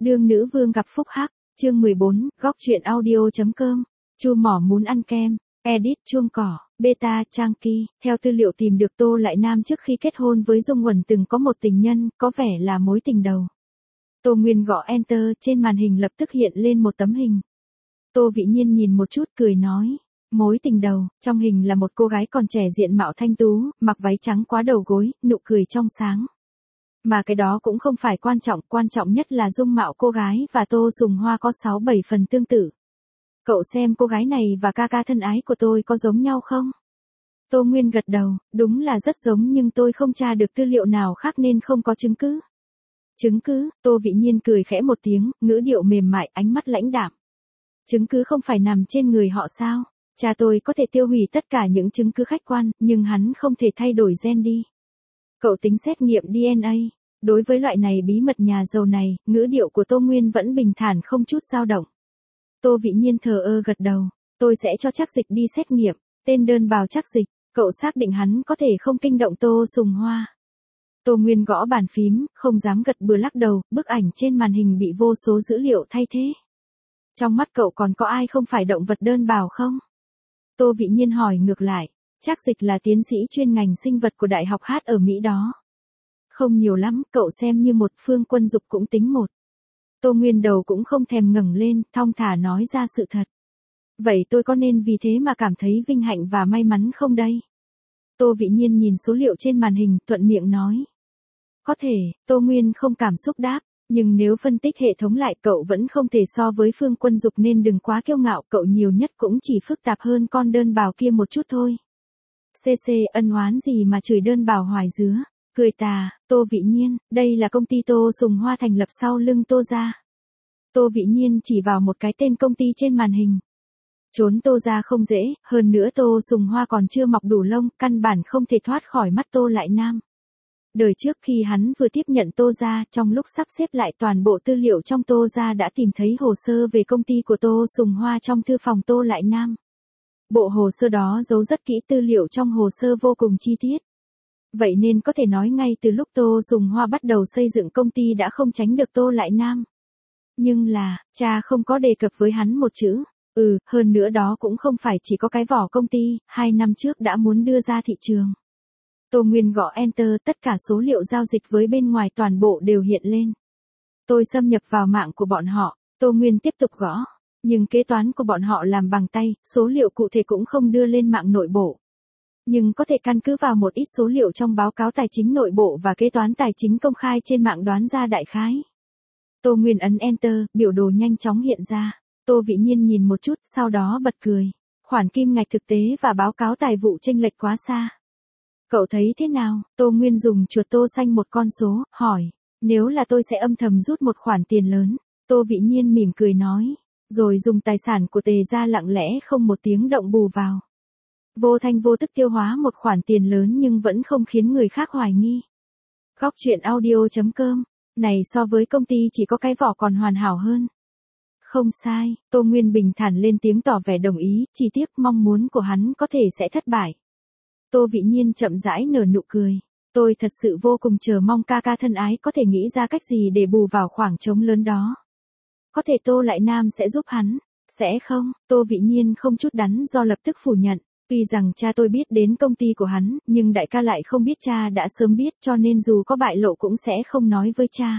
Đương nữ vương gặp phúc hắc, chương 14, góc truyện audio.com, Chu mỏ muốn ăn kem, edit chuông cỏ, beta trang kỳ. Theo tư liệu tìm được Tô Lại Nam trước khi kết hôn với Dung Uẩn từng có một tình nhân, có vẻ là mối tình đầu. Tô Nguyên gõ enter, trên màn hình lập tức hiện lên một tấm hình. Tô Vĩ Nhiên nhìn một chút cười nói, mối tình đầu, trong hình là một cô gái còn trẻ diện mạo thanh tú, mặc váy trắng quá đầu gối, nụ cười trong sáng. Mà cái đó cũng không phải quan trọng nhất là dung mạo cô gái và Tô Sùng Hoa có 6-7 phần tương tự. Cậu xem cô gái này và ca ca thân ái của tôi có giống nhau không? Tô Nguyên gật đầu, đúng là rất giống nhưng tôi không tra được tư liệu nào khác nên không có chứng cứ. Chứng cứ, Tô Vĩ Nhiên cười khẽ một tiếng, ngữ điệu mềm mại, ánh mắt lãnh đạm. Chứng cứ không phải nằm trên người họ sao? Cha tôi có thể tiêu hủy tất cả những chứng cứ khách quan, nhưng hắn không thể thay đổi gen đi. Cậu tính xét nghiệm DNA. Đối với loại này bí mật nhà giàu này, ngữ điệu của Tô Nguyên vẫn bình thản không chút dao động. Tô Vĩ Nhiên thờ ơ gật đầu, tôi sẽ cho Trác Dịch đi xét nghiệm, tên đơn bào Trác Dịch, cậu xác định hắn có thể không kinh động Tô Sùng Hoa. Tô Nguyên gõ bàn phím, không dám gật bừa lắc đầu, bức ảnh trên màn hình bị vô số dữ liệu thay thế. Trong mắt cậu còn có ai không phải động vật đơn bào không? Tô Vĩ Nhiên hỏi ngược lại, Trác Dịch là tiến sĩ chuyên ngành sinh vật của Đại học Hát ở Mỹ đó. Không nhiều lắm, cậu xem như một, Phương Quân Dục cũng tính một. Tô Nguyên đầu cũng không thèm ngẩng lên, thong thả nói ra sự thật. Vậy tôi có nên vì thế mà cảm thấy vinh hạnh và may mắn không đây? Tô Vĩ Nhiên nhìn số liệu trên màn hình, thuận miệng nói. Có thể, Tô Nguyên không cảm xúc đáp, nhưng nếu phân tích hệ thống lại cậu vẫn không thể so với Phương Quân Dục nên đừng quá kiêu ngạo, cậu nhiều nhất cũng chỉ phức tạp hơn con đơn bào kia một chút thôi. CC ân oán gì mà chửi đơn bào hoài dứa. Cười tà, Tô Vĩ Nhiên, đây là công ty Tô Sùng Hoa thành lập sau lưng Tô gia. Tô Vĩ Nhiên chỉ vào một cái tên công ty trên màn hình. Trốn Tô gia không dễ, hơn nữa Tô Sùng Hoa còn chưa mọc đủ lông, căn bản không thể thoát khỏi mắt Tô Lại Nam. Đời trước khi hắn vừa tiếp nhận Tô gia, trong lúc sắp xếp lại toàn bộ tư liệu trong Tô gia đã tìm thấy hồ sơ về công ty của Tô Sùng Hoa trong thư phòng Tô Lại Nam. Bộ hồ sơ đó giấu rất kỹ tư liệu trong hồ sơ vô cùng chi tiết. Vậy nên có thể nói ngay từ lúc Tô Sùng Hoa bắt đầu xây dựng công ty đã không tránh được Tô Lại Nam. Nhưng là, cha không có đề cập với hắn một chữ. Hơn nữa đó cũng không phải chỉ có cái vỏ công ty, 2 năm trước đã muốn đưa ra thị trường. Tô Nguyên gõ enter, tất cả số liệu giao dịch với bên ngoài toàn bộ đều hiện lên. Tôi xâm nhập vào mạng của bọn họ, Tô Nguyên tiếp tục gõ. Nhưng kế toán của bọn họ làm bằng tay, số liệu cụ thể cũng không đưa lên mạng nội bộ. Nhưng có thể căn cứ vào một ít số liệu trong báo cáo tài chính nội bộ và kế toán tài chính công khai trên mạng đoán ra đại khái. Tô Nguyên ấn enter, biểu đồ nhanh chóng hiện ra. Tô Vĩ Nhiên nhìn một chút, sau đó bật cười. Khoản kim ngạch thực tế và báo cáo tài vụ chênh lệch quá xa. Cậu thấy thế nào? Tô Nguyên dùng chuột tô xanh một con số, hỏi. Nếu là tôi sẽ âm thầm rút một khoản tiền lớn. Tô Vĩ Nhiên mỉm cười nói. Rồi dùng tài sản của Tề gia lặng lẽ không một tiếng động bù vào. Vô thanh vô tức tiêu hóa một khoản tiền lớn nhưng vẫn không khiến người khác hoài nghi. Góc truyện audio.com, này so với công ty chỉ có cái vỏ còn hoàn hảo hơn. Không sai, Tô Nguyên bình thản lên tiếng tỏ vẻ đồng ý, chỉ tiếc mong muốn của hắn có thể sẽ thất bại. Tô Vĩ Nhiên chậm rãi nở nụ cười. Tôi thật sự vô cùng chờ mong ca ca thân ái có thể nghĩ ra cách gì để bù vào khoảng trống lớn đó. Có thể Tô Lại Nam sẽ giúp hắn, sẽ không? Tô Vĩ Nhiên không chút đắn do lập tức phủ nhận. Tuy rằng cha tôi biết đến công ty của hắn, nhưng đại ca lại không biết cha đã sớm biết cho nên dù có bại lộ cũng sẽ không nói với cha.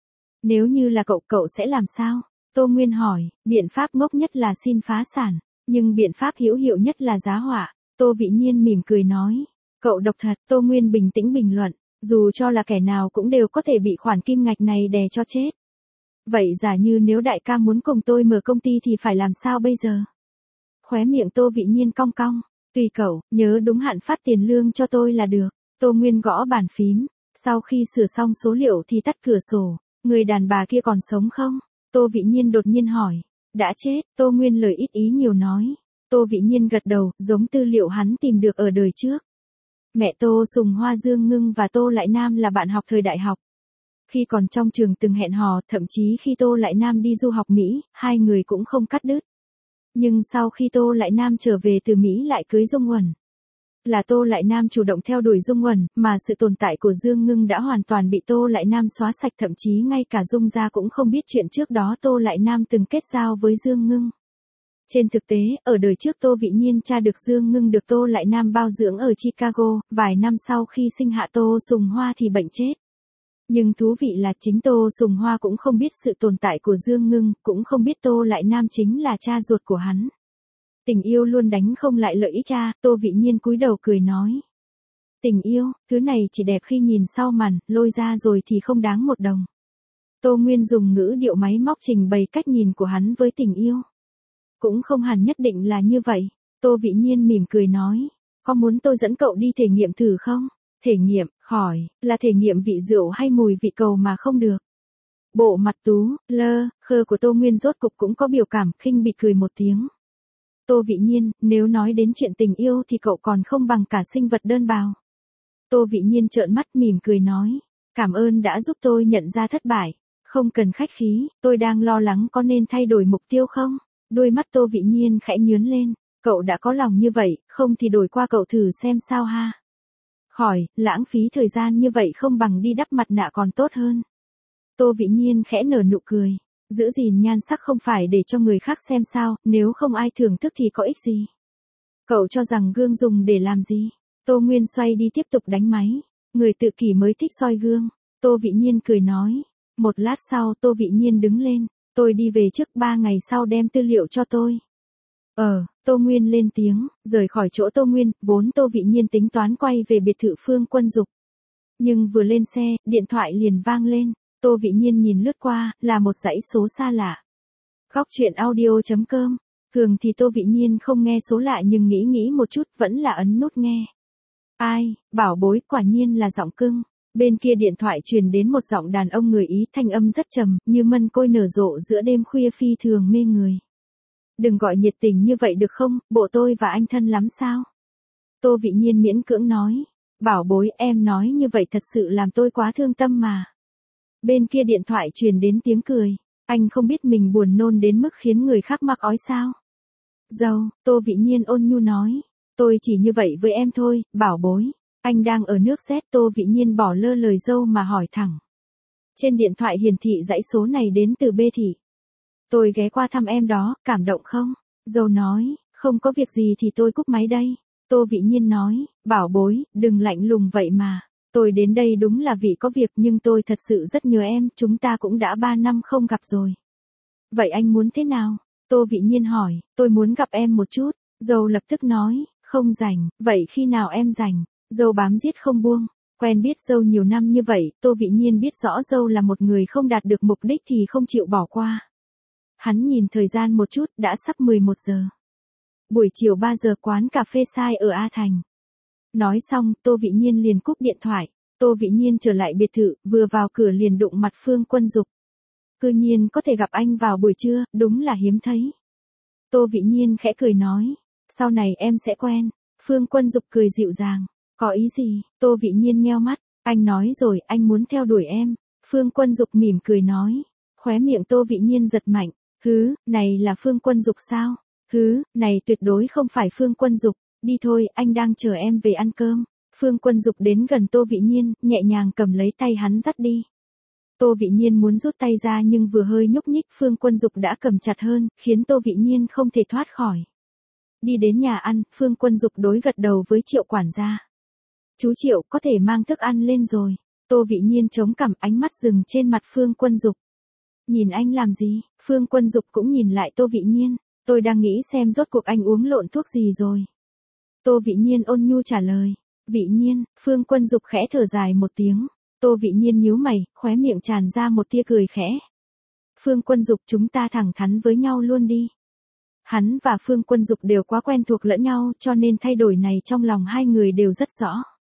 Nếu như là cậu sẽ làm sao? Tô Nguyên hỏi, biện pháp ngốc nhất là xin phá sản, nhưng biện pháp hữu hiệu nhất là giá họa. Tô Vĩ Nhiên mỉm cười nói, cậu độc thật. Tô Nguyên bình tĩnh bình luận, dù cho là kẻ nào cũng đều có thể bị khoản kim ngạch này đè cho chết. Vậy giả như nếu đại ca muốn cùng tôi mở công ty thì phải làm sao bây giờ? Khóe miệng Tô Vĩ Nhiên cong cong. Tùy cậu, nhớ đúng hạn phát tiền lương cho tôi là được. Tô Nguyên gõ bàn phím. Sau khi sửa xong số liệu thì tắt cửa sổ. Người đàn bà kia còn sống không? Tô Vĩ Nhiên đột nhiên hỏi. Đã chết, Tô Nguyên lời ít ý nhiều nói. Tô Vĩ Nhiên gật đầu, giống tư liệu hắn tìm được ở đời trước. Mẹ Tô Sùng Hoa Dương Ngưng và Tô Lại Nam là bạn học thời đại học. Khi còn trong trường từng hẹn hò, thậm chí khi Tô Lại Nam đi du học Mỹ, hai người cũng không cắt đứt. Nhưng sau khi Tô Lại Nam trở về từ Mỹ lại cưới Dung Uẩn. Là Tô Lại Nam chủ động theo đuổi Dung Uẩn, mà sự tồn tại của Dương Ngưng đã hoàn toàn bị Tô Lại Nam xóa sạch, thậm chí ngay cả Dung gia cũng không biết chuyện trước đó Tô Lại Nam từng kết giao với Dương Ngưng. Trên thực tế, ở đời trước Tô Vị Nhiên tra được Dương Ngưng được Tô Lại Nam bao dưỡng ở Chicago, vài năm sau khi sinh hạ Tô Sùng Hoa thì bệnh chết. Nhưng thú vị là chính Tô Sùng Hoa cũng không biết sự tồn tại của Dương Ngưng, cũng không biết Tô Lại Nam chính là cha ruột của hắn. Tình yêu luôn đánh không lại lợi ích cha, Tô Vị Nhiên cúi đầu cười nói. Tình yêu, thứ này chỉ đẹp khi nhìn sau màn, lôi ra rồi thì không đáng một đồng. Tô Nguyên dùng ngữ điệu máy móc trình bày cách nhìn của hắn với tình yêu. Cũng không hẳn nhất định là như vậy. Tô Vị Nhiên mỉm cười nói. Có muốn tôi dẫn cậu đi thể nghiệm thử không? Thể nghiệm, khỏi, là thể nghiệm vị rượu hay mùi vị cầu mà không được. Bộ mặt tú, lơ, khơ của Tô Nguyên rốt cục cũng có biểu cảm, khinh bỉ cười một tiếng. Tô Vị Nhiên, nếu nói đến chuyện tình yêu thì cậu còn không bằng cả sinh vật đơn bào. Tô Vị Nhiên trợn mắt mỉm cười nói. Cảm ơn đã giúp tôi nhận ra thất bại. Không cần khách khí, tôi đang lo lắng có nên thay đổi mục tiêu không? Đôi mắt Tô Vị Nhiên khẽ nhướng lên. Cậu đã có lòng như vậy, không thì đổi qua cậu thử xem sao ha. Khỏi, lãng phí thời gian như vậy không bằng đi đắp mặt nạ còn tốt hơn. Tô Vị Nhiên khẽ nở nụ cười. Giữ gìn nhan sắc không phải để cho người khác xem sao, nếu không ai thưởng thức thì có ích gì. Cậu cho rằng gương dùng để làm gì? Tô Nguyên xoay đi tiếp tục đánh máy. Người tự kỷ mới thích soi gương. Tô Vị Nhiên cười nói. Một lát sau Tô Vị Nhiên đứng lên. Tôi đi về trước 3 ngày sau đem tư liệu cho tôi. Tô Nguyên lên tiếng, rời khỏi chỗ Tô Nguyên, vốn Tô Vị Nhiên tính toán quay về biệt thự Phương Quân Dục. Nhưng vừa lên xe, điện thoại liền vang lên. Tô Vị Nhiên nhìn lướt qua, là một dãy số xa lạ. Góc chuyện audio.com. Thường thì Tô Vị Nhiên không nghe số lạ nhưng nghĩ một chút vẫn là ấn nút nghe. Ai, bảo bối, quả nhiên là giọng cưng. Bên kia điện thoại truyền đến một giọng đàn ông người Ý, thanh âm rất trầm, như mân côi nở rộ giữa đêm khuya phi thường mê người. Đừng gọi nhiệt tình như vậy được không, bộ tôi và anh thân lắm sao? Tô Vị Nhiên miễn cưỡng nói. Bảo bối, em nói như vậy thật sự làm tôi quá thương tâm mà. Bên kia điện thoại truyền đến tiếng cười. Anh không biết mình buồn nôn đến mức khiến người khác mắc ói sao? Dâu, Tô Vị Nhiên ôn nhu nói. Tôi chỉ như vậy với em thôi, bảo bối. Anh đang ở nước Z. Tô Vị Nhiên bỏ lơ lời dâu mà hỏi thẳng. Trên điện thoại hiển thị dãy số này đến từ B thị. Tôi ghé qua thăm em đó, cảm động không? Dâu nói, không có việc gì thì tôi cúp máy đây. Tô Vị Nhiên nói, bảo bối, đừng lạnh lùng vậy mà. Tôi đến đây đúng là vì có việc nhưng tôi thật sự rất nhớ em, chúng ta cũng đã 3 năm không gặp rồi. Vậy anh muốn thế nào? Tô Vị Nhiên hỏi, tôi muốn gặp em một chút. Dâu lập tức nói, không rảnh, vậy khi nào em rảnh? Dâu bám giết không buông. Quen biết dâu nhiều năm như vậy, Tô Vị Nhiên biết rõ dâu là một người không đạt được mục đích thì không chịu bỏ qua. Hắn nhìn thời gian một chút, đã sắp 11 giờ. Buổi chiều 3 giờ quán cà phê Sai ở A Thành. Nói xong, Tô Vị Nhiên liền cúp điện thoại. Tô Vị Nhiên trở lại biệt thự, vừa vào cửa liền đụng mặt Phương Quân Dục. Cư nhiên có thể gặp anh vào buổi trưa, đúng là hiếm thấy. Tô Vị Nhiên khẽ cười nói. Sau này em sẽ quen. Phương Quân Dục cười dịu dàng. Có ý gì? Tô Vị Nhiên nheo mắt. Anh nói rồi, anh muốn theo đuổi em. Phương Quân Dục mỉm cười nói. Khóe miệng Tô Vị Nhiên giật mạnh. Hứ, này là Phương Quân Dục sao? Hứ, này tuyệt đối không phải Phương Quân Dục. Đi thôi, anh đang chờ em về ăn cơm. Phương Quân Dục đến gần Tô Vị Nhiên, nhẹ nhàng cầm lấy tay hắn dắt đi. Tô Vị Nhiên muốn rút tay ra nhưng vừa hơi nhúc nhích Phương Quân Dục đã cầm chặt hơn, khiến Tô Vị Nhiên không thể thoát khỏi. Đi đến nhà ăn, Phương Quân Dục đối gật đầu với Triệu quản gia. Chú Triệu, có thể mang thức ăn lên rồi. Tô Vị Nhiên chống cằm, ánh mắt dừng trên mặt Phương Quân Dục. Nhìn anh làm gì? Phương Quân Dục cũng nhìn lại Tô Vị Nhiên. Tôi đang nghĩ xem rốt cuộc anh uống lộn thuốc gì rồi. Tô Vị Nhiên ôn nhu trả lời. Vị Nhiên, Phương Quân Dục khẽ thở dài một tiếng. Tô Vị Nhiên nhíu mày, khóe miệng tràn ra một tia cười khẽ. Phương Quân Dục, chúng ta thẳng thắn với nhau luôn đi. Hắn và Phương Quân Dục đều quá quen thuộc lẫn nhau cho nên thay đổi này trong lòng hai người đều rất rõ.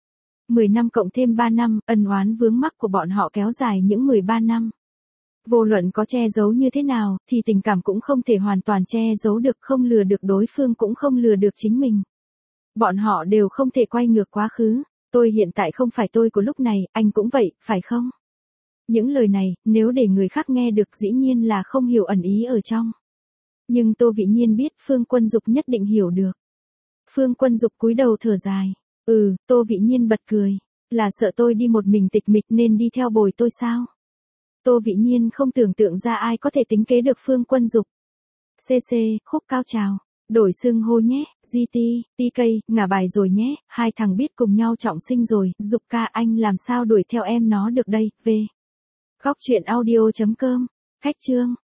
10 năm cộng thêm 3 năm, ân oán vướng mắc của bọn họ kéo dài những 13 năm. Vô luận có che giấu như thế nào, thì tình cảm cũng không thể hoàn toàn che giấu được, không lừa được đối phương cũng không lừa được chính mình. Bọn họ đều không thể quay ngược quá khứ. Tôi hiện tại không phải tôi của lúc này, anh cũng vậy, phải không? Những lời này, nếu để người khác nghe được dĩ nhiên là không hiểu ẩn ý ở trong. Nhưng Tô Vị Nhiên biết Phương Quân Dục nhất định hiểu được. Phương Quân Dục cúi đầu thở dài. Tô Vị Nhiên bật cười. Là sợ tôi đi một mình tịch mịch nên đi theo bồi tôi sao? Tô Vị Nhiên không tưởng tượng ra ai có thể tính kế được Phương Quân Dục. CC, khúc cao trào. Đổi xưng hô nhé, GT, TK, ngả bài rồi nhé, hai thằng biết cùng nhau trọng sinh rồi, Dục ca anh làm sao đuổi theo em nó được đây, V. Góc truyện audio.com, khách chương.